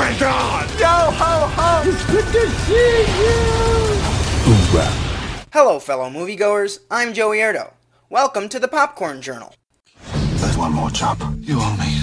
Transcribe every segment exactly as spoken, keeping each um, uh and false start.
my God! Yo ho ho! It's good to see you! Hoorah. Hello, fellow moviegoers. I'm Joey Erdo. Welcome to the Popcorn Journal. There's one more job. You owe me.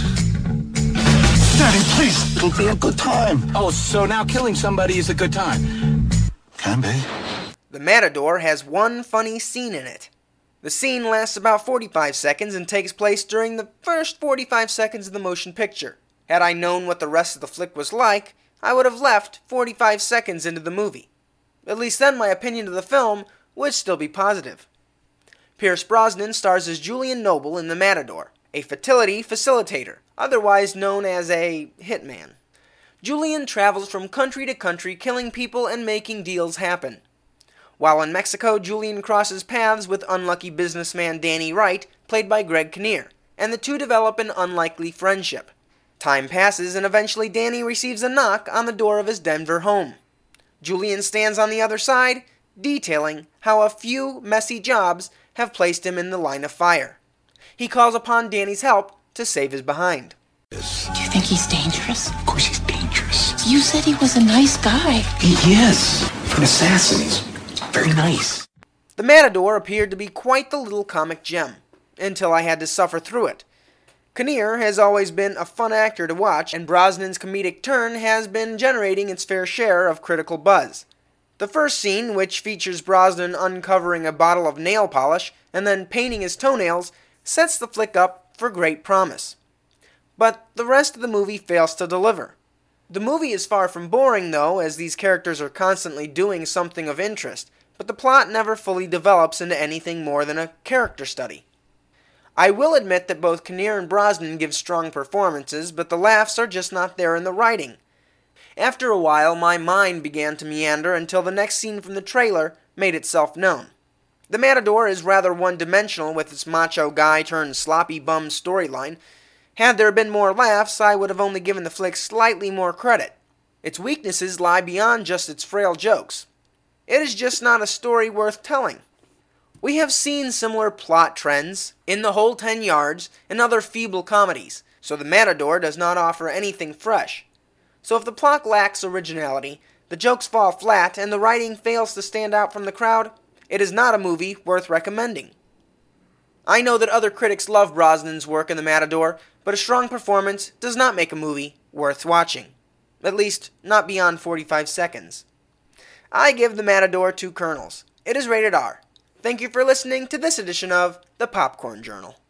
Daddy, please! It'll be a good time. Oh, so now killing somebody is a good time? Can be. The Matador has one funny scene in it. The scene lasts about forty-five seconds and takes place during the first forty-five seconds of the motion picture. Had I known what the rest of the flick was like, I would have left forty-five seconds into the movie. At least then my opinion of the film would still be positive. Pierce Brosnan stars as Julian Noble in The Matador, a fertility facilitator, otherwise known as a hitman. Julian travels from country to country killing people and making deals happen. While in Mexico, Julian crosses paths with unlucky businessman Danny Wright, played by Greg Kinnear, and the two develop an unlikely friendship. Time passes and eventually Danny receives a knock on the door of his Denver home. Julian stands on the other side, detailing how a few messy jobs have placed him in the line of fire. He calls upon Danny's help to save his behind. Do you think he's dangerous? Of course he's dangerous. You said he was a nice guy. He is. For an assassin, he's very nice. The Matador appeared to be quite the little comic gem, until I had to suffer through it. Kinnear has always been a fun actor to watch, and Brosnan's comedic turn has been generating its fair share of critical buzz. The first scene, which features Brosnan uncovering a bottle of nail polish and then painting his toenails, sets the flick up for great promise. But the rest of the movie fails to deliver. The movie is far from boring, though, as these characters are constantly doing something of interest, but the plot never fully develops into anything more than a character study. I will admit that both Kinnear and Brosnan give strong performances, but the laughs are just not there in the writing. After a while, my mind began to meander until the next scene from the trailer made itself known. The Matador is rather one-dimensional with its macho guy turned sloppy bum storyline. Had there been more laughs, I would have only given the flick slightly more credit. Its weaknesses lie beyond just its frail jokes. It is just not a story worth telling. We have seen similar plot trends in The Whole Ten Yards and other feeble comedies, so The Matador does not offer anything fresh. So if the plot lacks originality, the jokes fall flat, and the writing fails to stand out from the crowd, it is not a movie worth recommending. I know that other critics love Brosnan's work in The Matador, but a strong performance does not make a movie worth watching. At least, not beyond forty-five seconds. I give The Matador two kernels. It is rated R. Thank you for listening to this edition of The Popcorn Journal.